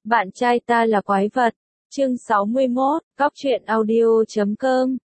Bạn trai ta là quái vật. Chương 61, Cóc truyện audio.com.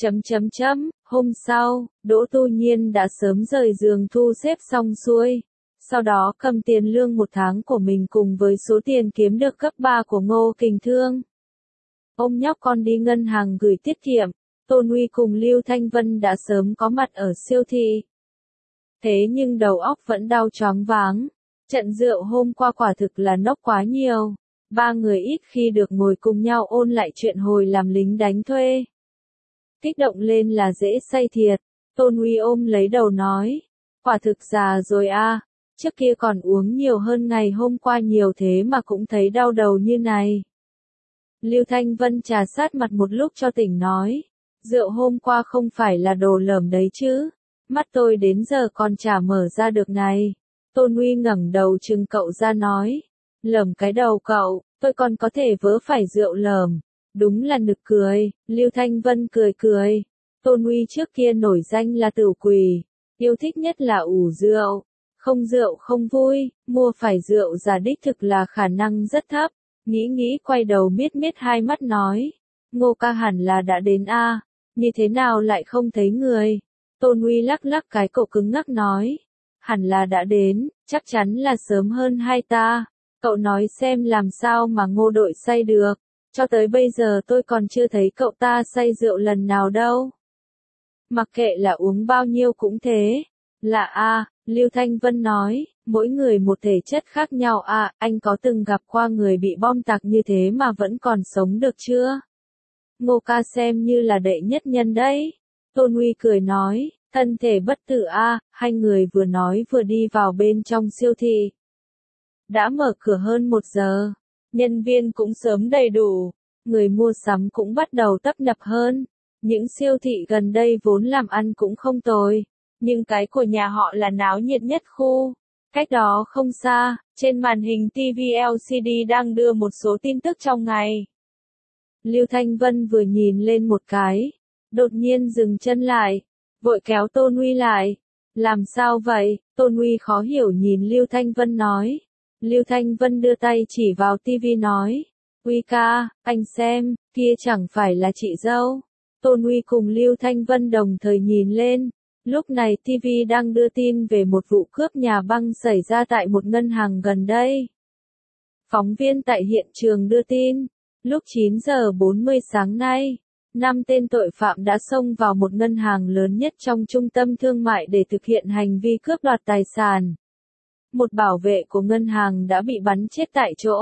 Hôm sau, Đỗ Tu Nhiên đã sớm rời giường thu xếp xong xuôi. Sau đó cầm tiền lương một tháng của mình cùng với số tiền kiếm được cấp 3 của Ngô Kình Thương. Ôm nhóc con đi ngân hàng gửi tiết kiệm, Tôn Uy cùng Lưu Thanh Vân đã sớm có mặt ở siêu thị. Thế nhưng đầu óc vẫn đau choáng váng. Trận rượu hôm qua quả thực là nốc quá nhiều. Ba người ít khi được ngồi cùng nhau ôn lại chuyện hồi làm lính đánh thuê. Kích động lên là dễ say thiệt. Tôn Uy ôm lấy đầu nói. Quả thực già rồi a, trước kia còn uống nhiều hơn ngày hôm qua nhiều thế mà cũng thấy đau đầu như này. Lưu Thanh Vân trà sát mặt một lúc cho tỉnh nói. Rượu hôm qua không phải là đồ lởm đấy chứ. Mắt tôi đến giờ còn chả mở ra được này. Tôn Uy ngẩng đầu trừng cậu ra nói. Lởm cái đầu cậu, tôi còn có thể vớ phải rượu lởm. Đúng là nực cười. Lưu Thanh Vân cười cười. Tôn Uy trước kia nổi danh là tửu quỷ. Yêu thích nhất là ủ rượu. Không rượu không vui, mua phải rượu giả đích thực là khả năng rất thấp. Nghĩ quay đầu miết hai mắt nói. Ngô ca hẳn là đã đến a, như thế nào lại không thấy người. Tôn Uy lắc cái cổ cứng ngắc nói. Hẳn là đã đến, chắc chắn là sớm hơn hai ta. Cậu nói xem làm sao mà Ngô đội say được. Cho tới bây giờ tôi còn chưa thấy cậu ta say rượu lần nào đâu. Mặc kệ là uống bao nhiêu cũng thế. Là a, Lưu Thanh Vân nói, mỗi người một thể chất khác nhau a, anh có từng gặp qua người bị bom tạc như thế mà vẫn còn sống được chưa? Ngô ca xem như là đệ nhất nhân đấy. Tôn Uy cười nói, thân thể bất tử a, hai người vừa nói vừa đi vào bên trong siêu thị. Đã mở cửa hơn 1 giờ, nhân viên cũng sớm đầy đủ, người mua sắm cũng bắt đầu tấp nập hơn. Những siêu thị gần đây vốn làm ăn cũng không tồi, nhưng cái của nhà họ là náo nhiệt nhất khu. Cách đó không xa, trên màn hình TV LCD đang đưa một số tin tức trong ngày. Lưu Thanh Vân vừa nhìn lên một cái, đột nhiên dừng chân lại, vội kéo Tôn Uy lại. Làm sao vậy? Tôn Uy khó hiểu nhìn Lưu Thanh Vân nói. Lưu Thanh Vân đưa tay chỉ vào TV nói. Uy ca, anh xem, kia chẳng phải là chị dâu. Tôn Uy cùng Lưu Thanh Vân đồng thời nhìn lên. Lúc này TV đang đưa tin về một vụ cướp nhà băng xảy ra tại một ngân hàng gần đây. Phóng viên tại hiện trường đưa tin. Lúc 9 giờ 40 sáng nay, 5 tên tội phạm đã xông vào một ngân hàng lớn nhất trong trung tâm thương mại để thực hiện hành vi cướp đoạt tài sản. Một bảo vệ của ngân hàng đã bị bắn chết tại chỗ.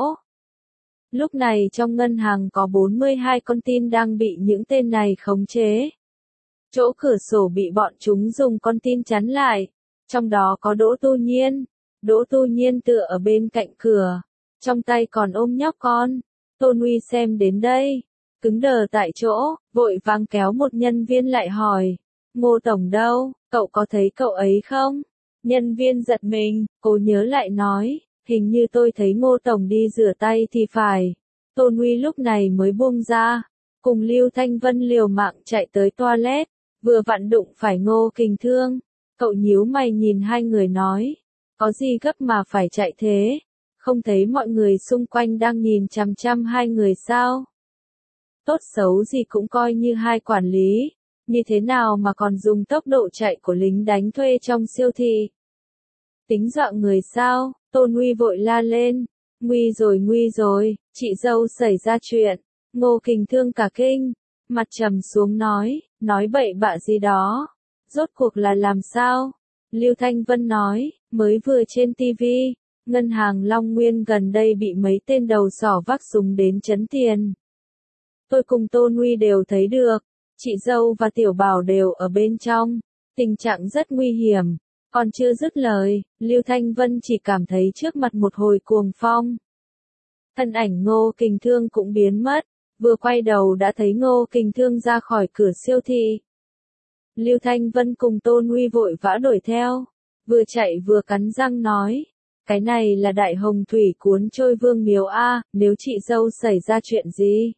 Lúc này trong ngân hàng có 42 con tin đang bị những tên này khống chế. Chỗ cửa sổ bị bọn chúng dùng con tin chắn lại. Trong đó có Đỗ Tu Nhiên. Đỗ Tu Nhiên tựa ở bên cạnh cửa. Trong tay còn ôm nhóc con. Tôn Uy xem đến đây, cứng đờ tại chỗ, vội vàng kéo một nhân viên lại hỏi. Ngô Tổng đâu, cậu có thấy cậu ấy không? Nhân viên giật mình, cô nhớ lại nói, hình như tôi thấy Ngô Tổng đi rửa tay thì phải. Tôn Uy lúc này mới buông ra, cùng Lưu Thanh Vân liều mạng chạy tới toilet, vừa vặn đụng phải Ngô Kình Thương. Cậu nhíu mày nhìn hai người nói, có gì gấp mà phải chạy thế? Không thấy mọi người xung quanh đang nhìn chằm chằm hai người sao? Tốt xấu gì cũng coi như hai quản lý, như thế nào mà còn dùng tốc độ chạy của lính đánh thuê trong siêu thị? Tính dọa người sao? Tôn Uy vội la lên. Nguy rồi, chị dâu xảy ra chuyện. Ngô Kình Thương cả kinh, mặt trầm xuống nói bậy bạ gì đó. Rốt cuộc là làm sao? Lưu Thanh Vân nói, mới vừa trên TV. Ngân hàng Long Nguyên gần đây bị mấy tên đầu sỏ vác súng đến trấn tiền. Tôi cùng Tôn Uy đều thấy được, chị dâu và tiểu bảo đều ở bên trong, tình trạng rất nguy hiểm. Còn chưa dứt lời, Lưu Thanh Vân chỉ cảm thấy trước mặt một hồi cuồng phong. Thân ảnh Ngô Kình Thương cũng biến mất, vừa quay đầu đã thấy Ngô Kình Thương ra khỏi cửa siêu thị. Lưu Thanh Vân cùng Tôn Uy vội vã đuổi theo, vừa chạy vừa cắn răng nói. Cái này là đại hồng thủy cuốn trôi Vương Miếu a, nếu chị dâu xảy ra chuyện gì?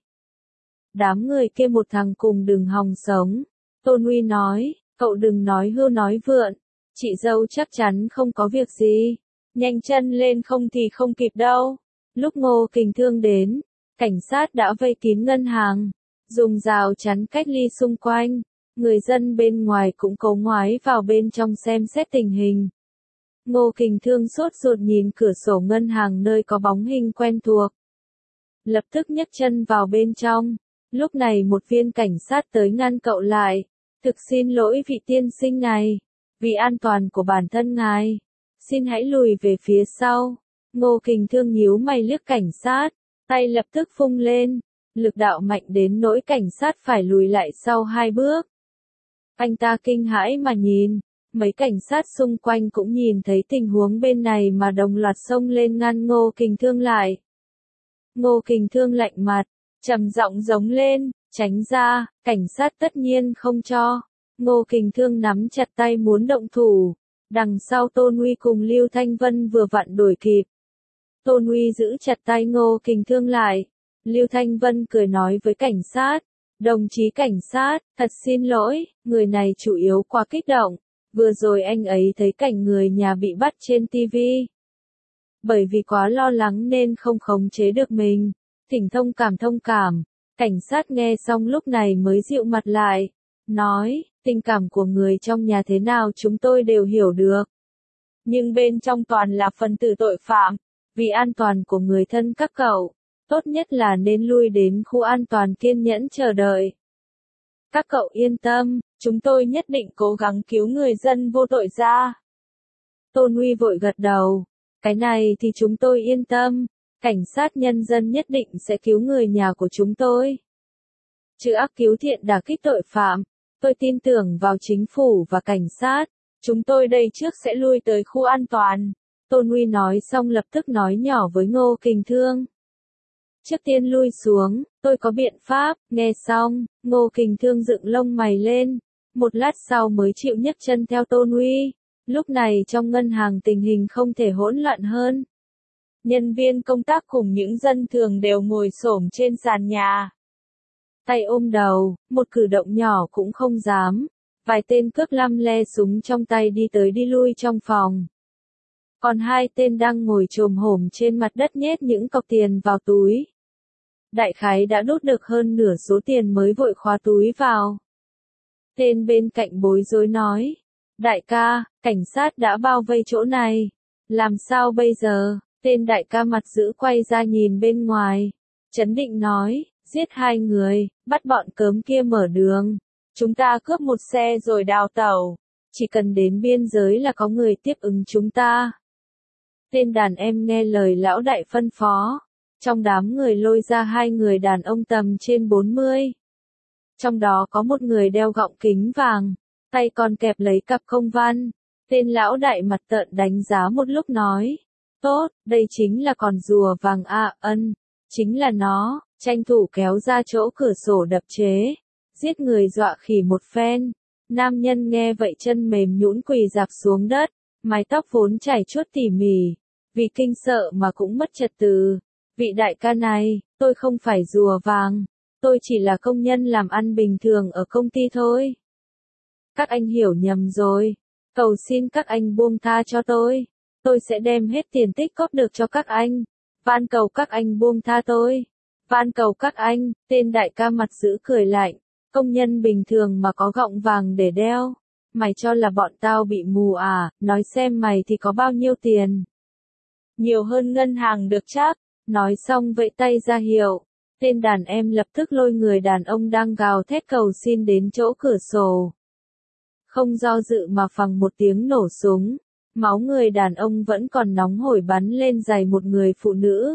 Đám người kia một thằng cùng đừng hòng sống. Tôn Uy nói, cậu đừng nói hưu nói vượn, chị dâu chắc chắn không có việc gì. Nhanh chân lên không thì không kịp đâu. Lúc Ngô Kình Thương đến, cảnh sát đã vây kín ngân hàng, dùng rào chắn cách ly xung quanh. Người dân bên ngoài cũng cố ngoái vào bên trong xem xét tình hình. Ngô Kình Thương sốt ruột nhìn cửa sổ ngân hàng nơi có bóng hình quen thuộc. Lập tức nhấc chân vào bên trong. Lúc này một viên cảnh sát tới ngăn cậu lại. Thực xin lỗi vị tiên sinh này. Vì an toàn của bản thân ngài, xin hãy lùi về phía sau. Ngô Kình Thương nhíu mày liếc cảnh sát, tay lập tức vung lên. Lực đạo mạnh đến nỗi cảnh sát phải lùi lại sau 2 bước. Anh ta kinh hãi mà nhìn, mấy cảnh sát xung quanh cũng nhìn thấy tình huống bên này mà đồng loạt xông lên ngăn Ngô Kình Thương lại. Ngô Kình Thương lạnh mặt, trầm giọng giống lên, tránh ra, cảnh sát tất nhiên không cho. Ngô Kình Thương nắm chặt tay muốn động thủ, đằng sau Tôn Uy cùng Lưu Thanh Vân vừa vặn đuổi kịp. Tôn Uy giữ chặt tay Ngô Kình Thương lại, Lưu Thanh Vân cười nói với cảnh sát, đồng chí cảnh sát, thật xin lỗi, người này chủ yếu quá kích động, vừa rồi anh ấy thấy cảnh người nhà bị bắt trên TV. Bởi vì quá lo lắng nên không khống chế được mình, thỉnh thông cảm. Cảnh sát nghe xong lúc này mới dịu mặt lại, nói, tình cảm của người trong nhà thế nào chúng tôi đều hiểu được. Nhưng bên trong toàn là phần tử tội phạm, vì an toàn của người thân các cậu, tốt nhất là nên lui đến khu an toàn kiên nhẫn chờ đợi. Các cậu yên tâm, chúng tôi nhất định cố gắng cứu người dân vô tội ra. Tôn Uy vội gật đầu, cái này thì chúng tôi yên tâm, cảnh sát nhân dân nhất định sẽ cứu người nhà của chúng tôi. Trừ ác cứu thiện đả kích tội phạm, tôi tin tưởng vào chính phủ và cảnh sát, chúng tôi đây trước sẽ lui tới khu an toàn. Tôn Uy nói xong lập tức nói nhỏ với Ngô Kình Thương. Trước tiên lui xuống, tôi có biện pháp, nghe xong, Ngô Kình Thương dựng lông mày lên, một lát sau mới chịu nhấc chân theo Tôn Uy. Lúc này trong ngân hàng tình hình không thể hỗn loạn hơn. Nhân viên công tác cùng những dân thường đều ngồi xổm trên sàn nhà. Tay ôm đầu, một cử động nhỏ cũng không dám. Vài tên cướp lăm le súng trong tay đi tới đi lui trong phòng. Còn 2 tên đang ngồi chồm hổm trên mặt đất nhét những cọc tiền vào túi. Đại khái đã đốt được hơn nửa số tiền mới vội khóa túi vào. Tên bên cạnh bối rối nói, đại ca, cảnh sát đã bao vây chỗ này. Làm sao bây giờ? Tên đại ca mặt dữ quay ra nhìn bên ngoài. Trấn định nói, giết 2 người, bắt bọn cớm kia mở đường. Chúng ta cướp một xe rồi đào tẩu. Chỉ cần đến biên giới là có người tiếp ứng chúng ta. Tên đàn em nghe lời lão đại phân phó. Trong đám người lôi ra 2 người đàn ông tầm trên 40. Trong đó có một người đeo gọng kính vàng, tay còn kẹp lấy cặp công văn. Tên lão đại mặt tợn đánh giá một lúc nói, tốt, đây chính là con rùa vàng Ân, chính là nó, tranh thủ kéo ra chỗ cửa sổ đập chế, giết người dọa khỉ một phen. Nam nhân nghe vậy chân mềm nhũn quỳ rạp xuống đất, mái tóc vốn chảy chuốt tỉ mỉ, vì kinh sợ mà cũng mất trật tự. Vị đại ca này, tôi không phải rùa vàng, tôi chỉ là công nhân làm ăn bình thường ở công ty thôi. Các anh hiểu nhầm rồi, cầu xin các anh buông tha cho tôi sẽ đem hết tiền tích cóp được cho các anh, van cầu các anh buông tha tôi, van cầu các anh. Tên đại ca mặt dữ cười lạnh, công nhân bình thường mà có gọng vàng để đeo, mày cho là bọn tao bị mù à, nói xem mày thì có bao nhiêu tiền. Nhiều hơn ngân hàng được chắc. Nói xong vẫy tay ra hiệu, tên đàn em lập tức lôi người đàn ông đang gào thét cầu xin đến chỗ cửa sổ. Không do dự mà phằng một tiếng nổ súng, máu người đàn ông vẫn còn nóng hổi bắn lên giày một người phụ nữ.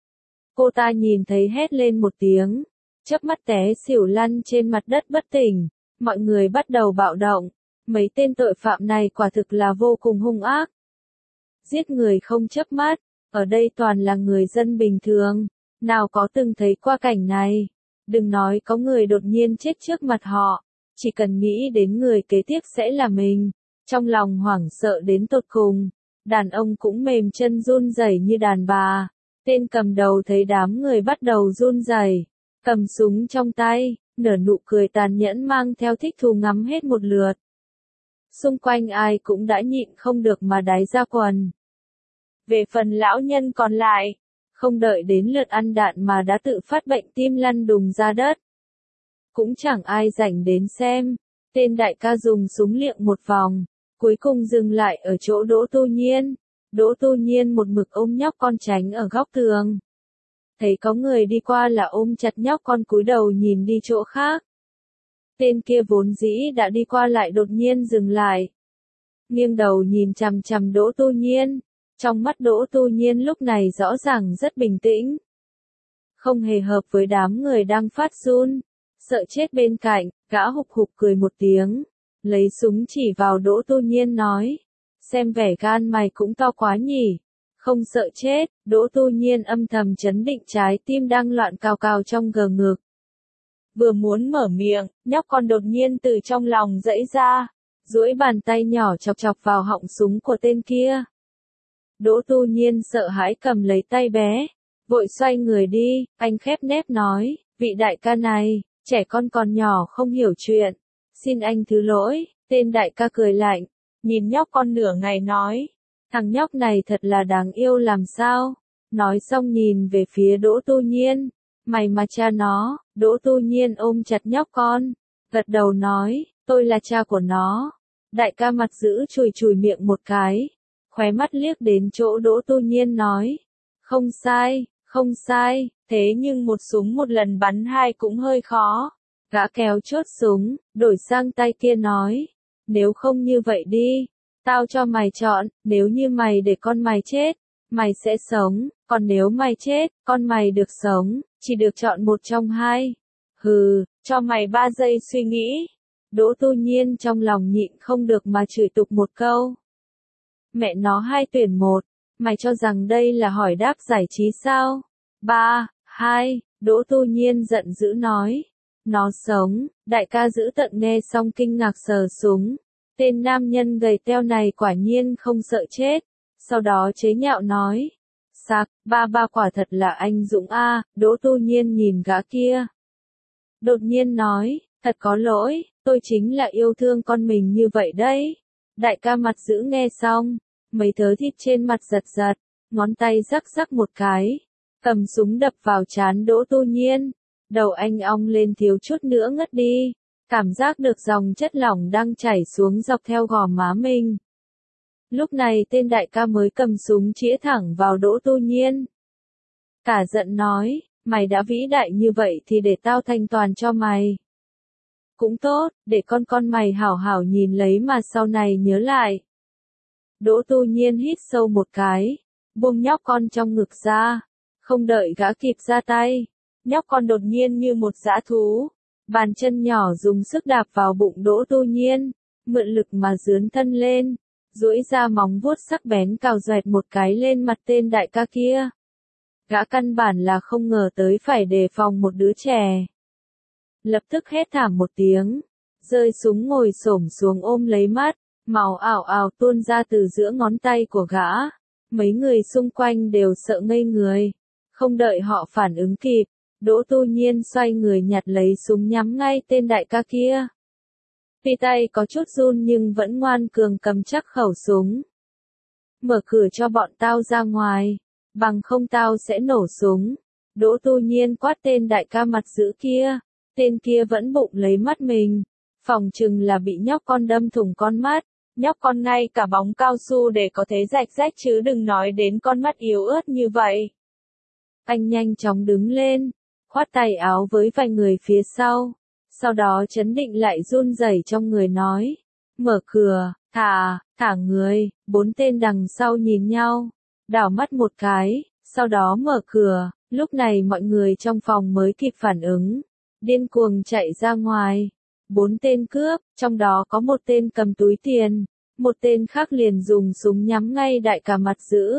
Cô ta nhìn thấy hét lên một tiếng, chớp mắt té xỉu lăn trên mặt đất bất tỉnh, mọi người bắt đầu bạo động, mấy tên tội phạm này quả thực là vô cùng hung ác. Giết người không chớp mắt. Ở đây toàn là người dân bình thường, nào có từng thấy qua cảnh này. Đừng nói có người đột nhiên chết trước mặt họ, chỉ cần nghĩ đến người kế tiếp sẽ là mình, trong lòng hoảng sợ đến tột cùng. Đàn ông cũng mềm chân run rẩy như đàn bà. Tên cầm đầu thấy đám người bắt đầu run rẩy, cầm súng trong tay, nở nụ cười tàn nhẫn mang theo thích thú ngắm hết một lượt. Xung quanh ai cũng đã nhịn không được mà đáy ra quần. Về phần lão nhân còn lại, không đợi đến lượt ăn đạn mà đã tự phát bệnh tim lăn đùng ra đất. Cũng chẳng ai rảnh đến xem, tên đại ca dùng súng liệng một vòng, cuối cùng dừng lại ở chỗ Đỗ Tu Nhiên. Đỗ Tu Nhiên một mực ôm nhóc con tránh ở góc tường. Thấy có người đi qua là ôm chặt nhóc con cúi đầu nhìn đi chỗ khác. Tên kia vốn dĩ đã đi qua lại đột nhiên dừng lại. Nghiêng đầu nhìn chằm chằm Đỗ Tu Nhiên. Trong mắt Đỗ Tu Nhiên lúc này rõ ràng rất bình tĩnh. Không hề hợp với đám người đang phát run. Sợ chết bên cạnh, gã hục hục cười một tiếng. Lấy súng chỉ vào Đỗ Tu Nhiên nói. Xem vẻ gan mày cũng to quá nhỉ. Không sợ chết, Đỗ Tu Nhiên âm thầm chấn định trái tim đang loạn cào cào trong gờ ngực. Vừa muốn mở miệng, nhóc con đột nhiên từ trong lòng giãy ra, duỗi bàn tay nhỏ chọc chọc vào họng súng của tên kia. Đỗ Tu Nhiên sợ hãi cầm lấy tay bé, vội xoay người đi, anh khép nép nói, vị đại ca này, trẻ con còn nhỏ không hiểu chuyện, xin anh thứ lỗi. Tên đại ca cười lạnh, nhìn nhóc con nửa ngày nói, thằng nhóc này thật là đáng yêu làm sao. Nói xong nhìn về phía Đỗ Tu Nhiên, mày mà cha nó. Đỗ Tu Nhiên ôm chặt nhóc con, gật đầu nói, tôi là cha của nó. Đại ca mặt dữ chùi chùi miệng một cái, khóe mắt liếc đến chỗ Đỗ Tu Nhiên nói, không sai, không sai, thế nhưng một súng một lần bắn hai cũng hơi khó. Gã kéo chốt súng, đổi sang tay kia nói, nếu không như vậy đi, tao cho mày chọn, nếu như mày để con mày chết, mày sẽ sống, còn nếu mày chết, con mày được sống, chỉ được chọn một trong hai. Hừ, cho mày 3 giây suy nghĩ. Đỗ Tu Nhiên trong lòng nhịn không được mà chửi tục một câu. Mẹ nó hai tuyển một, mày cho rằng đây là hỏi đáp giải trí sao? 3, 2, Đỗ Tu Nhiên giận dữ nói. Nó sống, đại ca giữ tận nghe xong kinh ngạc sờ súng. Tên nam nhân gầy teo này quả nhiên không sợ chết. Sau đó chế nhạo nói. Sạc, ba quả thật là anh dũng a. Đỗ Tu Nhiên nhìn gã kia. Đột nhiên nói, thật có lỗi, tôi chính là yêu thương con mình như vậy đấy. Đại ca mặt dữ nghe xong, mấy thớ thịt trên mặt giật giật, ngón tay rắc rắc một cái, cầm súng đập vào trán Đỗ Tu Nhiên. Đầu anh ong lên thiếu chút nữa ngất đi, cảm giác được dòng chất lỏng đang chảy xuống dọc theo gò má mình. Lúc này tên đại ca mới cầm súng chĩa thẳng vào Đỗ Tu Nhiên. Cả giận nói, mày đã vĩ đại như vậy thì để tao thanh toàn cho mày. Cũng tốt, để con mày hảo hảo nhìn lấy mà sau này nhớ lại. Đỗ Tu Nhiên hít sâu một cái, buông nhóc con trong ngực ra, không đợi gã kịp ra tay. Nhóc con đột nhiên như một dã thú, bàn chân nhỏ dùng sức đạp vào bụng Đỗ Tu Nhiên, mượn lực mà dướn thân lên, duỗi ra móng vuốt sắc bén cào doẹt một cái lên mặt tên đại ca kia. Gã căn bản là không ngờ tới phải đề phòng một đứa trẻ. Lập tức hét thảm một tiếng, rơi súng ngồi xổm xuống ôm lấy mắt, máu ảo ảo tuôn ra từ giữa ngón tay của gã. Mấy người xung quanh đều sợ ngây người, không đợi họ phản ứng kịp. Đỗ Tu Nhiên xoay người nhặt lấy súng nhắm ngay tên đại ca kia. Tuy tay có chút run nhưng vẫn ngoan cường cầm chắc khẩu súng. Mở cửa cho bọn tao ra ngoài, bằng không tao sẽ nổ súng. Đỗ Tu Nhiên quát tên đại ca mặt dữ kia. Tên kia vẫn bụng lấy mắt mình, phòng chừng là bị nhóc con đâm thủng con mắt. Nhóc con ngay cả bóng cao su để có thể rạch rách chứ đừng nói đến con mắt yếu ớt như vậy. Anh nhanh chóng đứng lên, khoát tay áo với vài người phía sau đó trấn định lại run rẩy trong người nói, mở cửa, thả người. 4 tên đằng sau nhìn nhau, đảo mắt một cái, sau đó mở cửa. Lúc này mọi người trong phòng mới kịp phản ứng, điên cuồng chạy ra ngoài. 4 tên cướp, trong đó có một tên cầm túi tiền, một tên khác liền dùng súng nhắm ngay đại ca mặt dữ.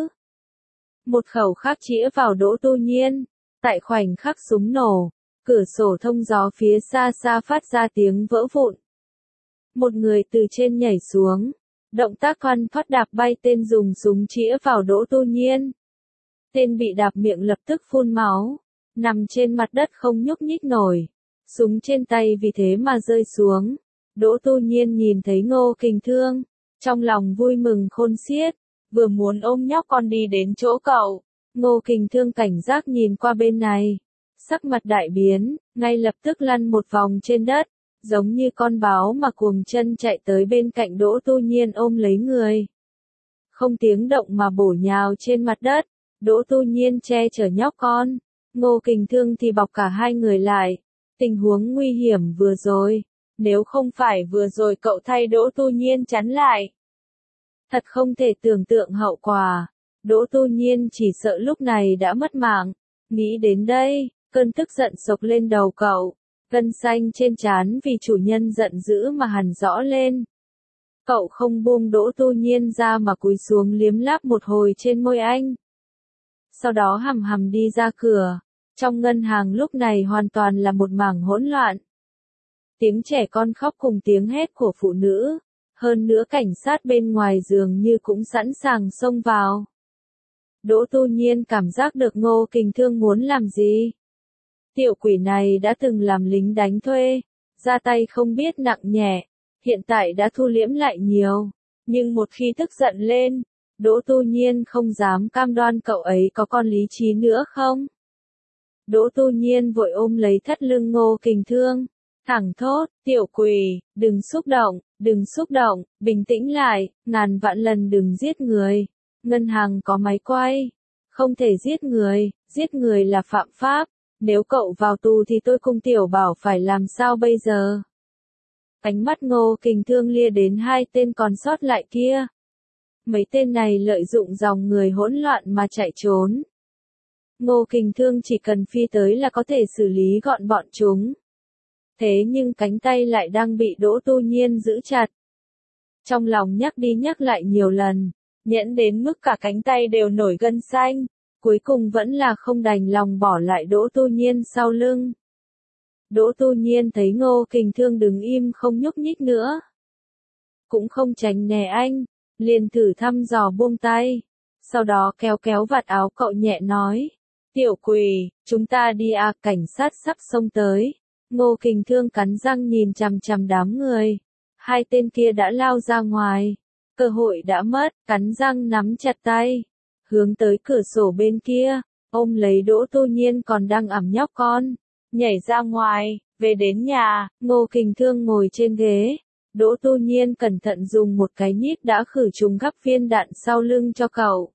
Một khẩu khác chĩa vào Đỗ Tu Nhiên. Tại khoảnh khắc súng nổ, cửa sổ thông gió phía xa xa phát ra tiếng vỡ vụn. Một người từ trên nhảy xuống, động tác khoăn thoắt đạp bay tên dùng súng chĩa vào Đỗ Tu Nhiên. Tên bị đạp miệng lập tức phun máu, nằm trên mặt đất không nhúc nhích nổi, súng trên tay vì thế mà rơi xuống. Đỗ Tu Nhiên nhìn thấy Ngô Kình thương, trong lòng vui mừng khôn xiết, vừa muốn ôm nhóc con đi đến chỗ cậu. Ngô Kình Thương cảnh giác nhìn qua bên này. Sắc mặt đại biến, ngay lập tức lăn một vòng trên đất, giống như con báo mà cuồng chân chạy tới bên cạnh Đỗ Tu Nhiên ôm lấy người. Không tiếng động mà bổ nhào trên mặt đất, Đỗ Tu Nhiên che chở nhóc con, Ngô Kình Thương thì bọc cả hai người lại. Tình huống nguy hiểm vừa rồi, nếu không phải vừa rồi cậu thay Đỗ Tu Nhiên chắn lại. Thật không thể tưởng tượng hậu quả, Đỗ Tu Nhiên chỉ sợ lúc này đã mất mạng. Nghĩ đến đây, cơn tức giận sộc lên đầu cậu, gân xanh trên trán vì chủ nhân giận dữ mà hằn rõ lên. Cậu không buông Đỗ Tu Nhiên ra mà cúi xuống liếm láp một hồi trên môi anh. Sau đó hầm hầm đi ra cửa. Trong ngân hàng lúc này hoàn toàn là một mảng hỗn loạn. Tiếng trẻ con khóc cùng tiếng hét của phụ nữ. Hơn nữa cảnh sát bên ngoài dường như cũng sẵn sàng xông vào. Đỗ Tu Nhiên cảm giác được Ngô Kình Thương muốn làm gì. Tiểu quỷ này đã từng làm lính đánh thuê, ra tay không biết nặng nhẹ, hiện tại đã thu liễm lại nhiều, nhưng một khi tức giận lên, Đỗ Tu Nhiên không dám cam đoan cậu ấy có còn lý trí nữa không. Đỗ Tu Nhiên vội ôm lấy thắt lưng Ngô Kình Thương, thẳng thốt, tiểu quỷ, đừng xúc động, bình tĩnh lại, ngàn vạn lần đừng giết người. Ngân hàng có máy quay, không thể giết người là phạm pháp, nếu cậu vào tù thì tôi cùng Tiểu Bảo phải làm sao bây giờ? Ánh mắt Ngô Kình Thương lia đến hai tên còn sót lại kia. Mấy tên này lợi dụng dòng người hỗn loạn mà chạy trốn. Ngô Kình Thương chỉ cần phi tới là có thể xử lý gọn bọn chúng. Thế nhưng cánh tay lại đang bị Đỗ Tu Nhiên giữ chặt. Trong lòng nhắc đi nhắc lại nhiều lần, nhẫn đến mức cả cánh tay đều nổi gân xanh, cuối cùng vẫn là không đành lòng bỏ lại Đỗ Tu Nhiên sau lưng. Đỗ Tu Nhiên thấy Ngô Kình Thương đứng im không nhúc nhích nữa, cũng không tránh né anh, liền thử thăm dò buông tay, sau đó kéo kéo vạt áo cậu nhẹ nói, tiểu quỷ, chúng ta đi à, cảnh sát sắp xông tới. Ngô Kình Thương cắn răng nhìn chằm chằm đám người, hai tên kia đã lao ra ngoài, cơ hội đã mất, cắn răng nắm chặt tay, hướng tới cửa sổ bên kia, ôm lấy Đỗ Tu Nhiên còn đang ẵm nhóc con, nhảy ra ngoài, về đến nhà, Ngô Kình Thương ngồi trên ghế, Đỗ Tu Nhiên cẩn thận dùng một cái nhíp đã khử trùng gắp viên đạn sau lưng cho cậu.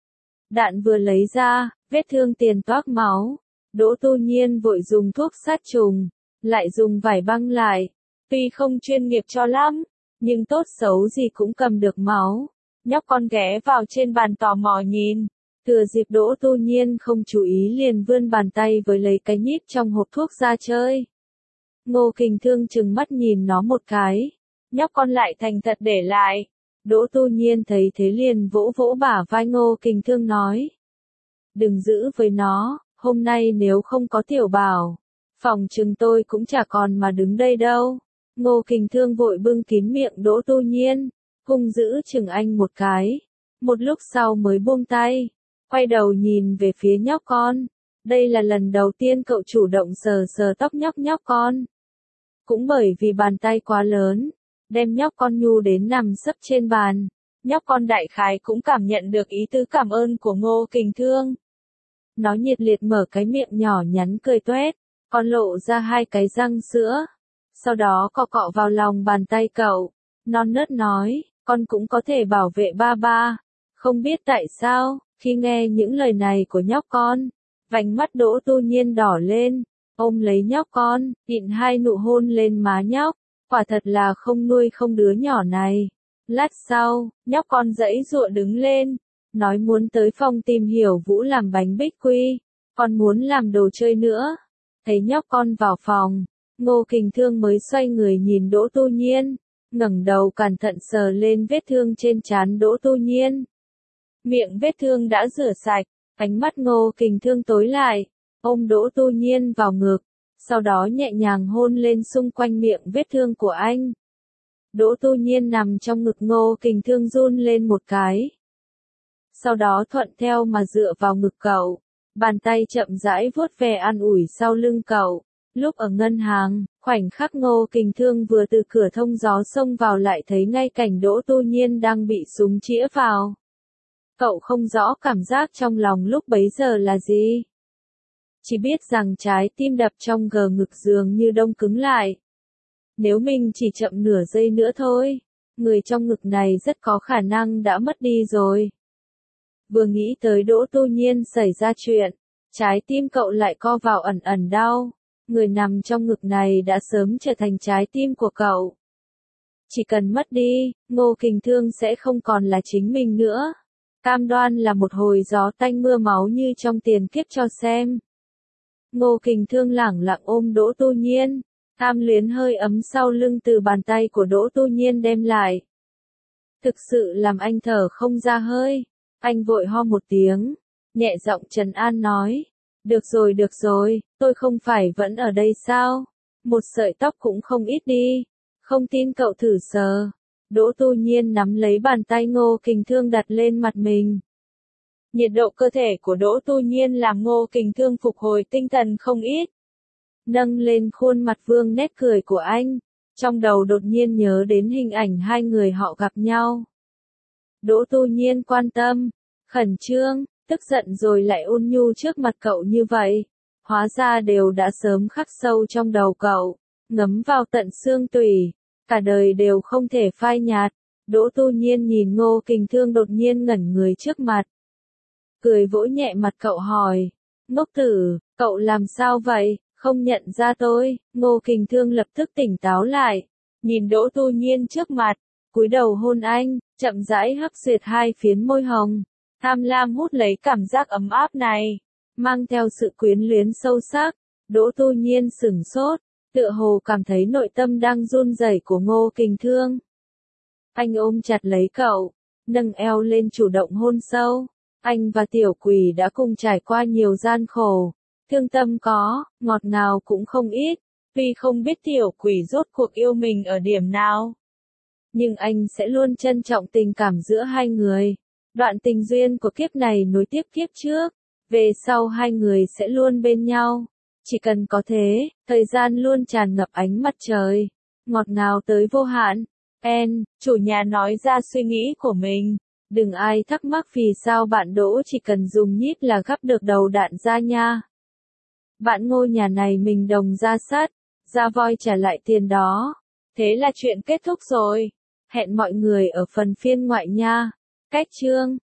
Đạn vừa lấy ra, vết thương tiền toác máu, Đỗ Tu Nhiên vội dùng thuốc sát trùng, lại dùng vải băng lại, tuy không chuyên nghiệp cho lắm, nhưng tốt xấu gì cũng cầm được máu. Nhóc con ghé vào trên bàn tò mò nhìn, thừa dịp Đỗ Tu Nhiên không chú ý liền vươn bàn tay với lấy cái nhíp trong hộp thuốc ra chơi. Ngô Kình Thương trừng mắt nhìn nó một cái, nhóc con lại thành thật để lại. Đỗ Tu Nhiên thấy thế liền vỗ vỗ bả vai Ngô Kình Thương nói, đừng giữ với nó, hôm nay nếu không có Tiểu Bảo, phòng chừng tôi cũng chả còn mà đứng đây đâu. Ngô Kình Thương vội bưng kín miệng Đỗ Tu Nhiên, hung dữ chừng anh một cái, một lúc sau mới buông tay, quay đầu nhìn về phía nhóc con. Đây là lần đầu tiên cậu chủ động sờ sờ tóc nhóc con. Cũng bởi vì bàn tay quá lớn, đem nhóc con nhu đến nằm sấp trên bàn, nhóc con đại khái cũng cảm nhận được ý tứ cảm ơn của Ngô Kình Thương. Nó nhiệt liệt mở cái miệng nhỏ nhắn cười toét, còn lộ ra hai cái răng sữa. Sau đó cọ cọ vào lòng bàn tay cậu, non nớt nói, con cũng có thể bảo vệ ba ba. Không biết tại sao, khi nghe những lời này của nhóc con, vành mắt Đỗ Tu Nhiên đỏ lên, ôm lấy nhóc con, nhịn hai nụ hôn lên má nhóc, quả thật là không nuôi không đứa nhỏ này. Lát sau, nhóc con giãy giụa đứng lên, nói muốn tới phòng tìm hiểu Vũ làm bánh bích quy, còn muốn làm đồ chơi nữa. Thấy nhóc con vào phòng, Ngô Kình Thương mới xoay người nhìn Đỗ Tu Nhiên, ngẩng đầu cẩn thận sờ lên vết thương trên trán Đỗ Tu Nhiên. Miệng vết thương đã rửa sạch, ánh mắt Ngô Kình Thương tối lại, ôm Đỗ Tu Nhiên vào ngực, sau đó nhẹ nhàng hôn lên xung quanh miệng vết thương của anh. Đỗ Tu Nhiên nằm trong ngực Ngô Kình Thương run lên một cái. Sau đó thuận theo mà dựa vào ngực cậu, bàn tay chậm rãi vuốt ve an ủi sau lưng cậu. Lúc ở ngân hàng, khoảnh khắc Ngô Kình Thương vừa từ cửa thông gió xông vào lại thấy ngay cảnh Đỗ Tu Nhiên đang bị súng chĩa vào. Cậu không rõ cảm giác trong lòng lúc bấy giờ là gì. Chỉ biết rằng trái tim đập trong ngực dường như đông cứng lại. Nếu mình chỉ chậm nửa giây nữa thôi, người trong ngực này rất có khả năng đã mất đi rồi. Vừa nghĩ tới Đỗ Tu Nhiên xảy ra chuyện, trái tim cậu lại co vào ẩn ẩn đau. Người nằm trong ngực này đã sớm trở thành trái tim của cậu. Chỉ cần mất đi, Ngô Kình Thương sẽ không còn là chính mình nữa. Cam đoan là một hồi gió tanh mưa máu như trong tiền kiếp cho xem. Ngô Kình Thương lẳng lặng ôm Đỗ Tu Nhiên, tham luyến hơi ấm sau lưng từ bàn tay của Đỗ Tu Nhiên đem lại. Thực sự làm anh thở không ra hơi, anh vội ho một tiếng, nhẹ giọng trấn an nói. Được rồi, tôi không phải vẫn ở đây sao? Một sợi tóc cũng không ít đi, không tin cậu thử sờ. Đỗ Tu Nhiên nắm lấy bàn tay Ngô Kình Thương đặt lên mặt mình. Nhiệt độ cơ thể của Đỗ Tu Nhiên làm Ngô Kình Thương phục hồi tinh thần không ít. Nâng lên khuôn mặt vương nét cười của anh, trong đầu đột nhiên nhớ đến hình ảnh hai người họ gặp nhau. Đỗ Tu Nhiên quan tâm, khẩn trương, tức giận rồi lại ôn nhu trước mặt cậu như vậy. Hóa ra đều đã sớm khắc sâu trong đầu cậu, ngấm vào tận xương tủy, cả đời đều không thể phai nhạt. Đỗ Tu Nhiên nhìn Ngô Kình Thương đột nhiên ngẩn người trước mặt. Cười vỗ nhẹ mặt cậu hỏi, ngốc tử, cậu làm sao vậy, không nhận ra tôi? Ngô Kình Thương lập tức tỉnh táo lại, nhìn Đỗ Tu Nhiên trước mặt, cúi đầu hôn anh, chậm rãi hấp duyệt hai phiến môi hồng, tham lam hút lấy cảm giác ấm áp này, mang theo sự quyến luyến sâu sắc. Đỗ Tu Nhiên sửng sốt, tựa hồ cảm thấy nội tâm đang run rẩy của Ngô Kình Thương. Anh ôm chặt lấy cậu, nâng eo lên chủ động hôn sâu. Anh và Tiểu Quỷ đã cùng trải qua nhiều gian khổ, thương tâm có, ngọt ngào cũng không ít, tuy không biết Tiểu Quỷ rốt cuộc yêu mình ở điểm nào. Nhưng anh sẽ luôn trân trọng tình cảm giữa hai người. Đoạn tình duyên của kiếp này nối tiếp kiếp trước, về sau hai người sẽ luôn bên nhau. Chỉ cần có thế, thời gian luôn tràn ngập ánh mặt trời, ngọt ngào tới vô hạn. Chủ nhà nói ra suy nghĩ của mình. Đừng ai thắc mắc vì sao bạn Đỗ chỉ cần dùng nhíp là gắp được đầu đạn ra nha. Bạn Ngô nhà này mình đồng ra sắt, ra voi trả lại tiền đó. Thế là chuyện kết thúc rồi. Hẹn mọi người ở phần phiên ngoại nha. Cách chương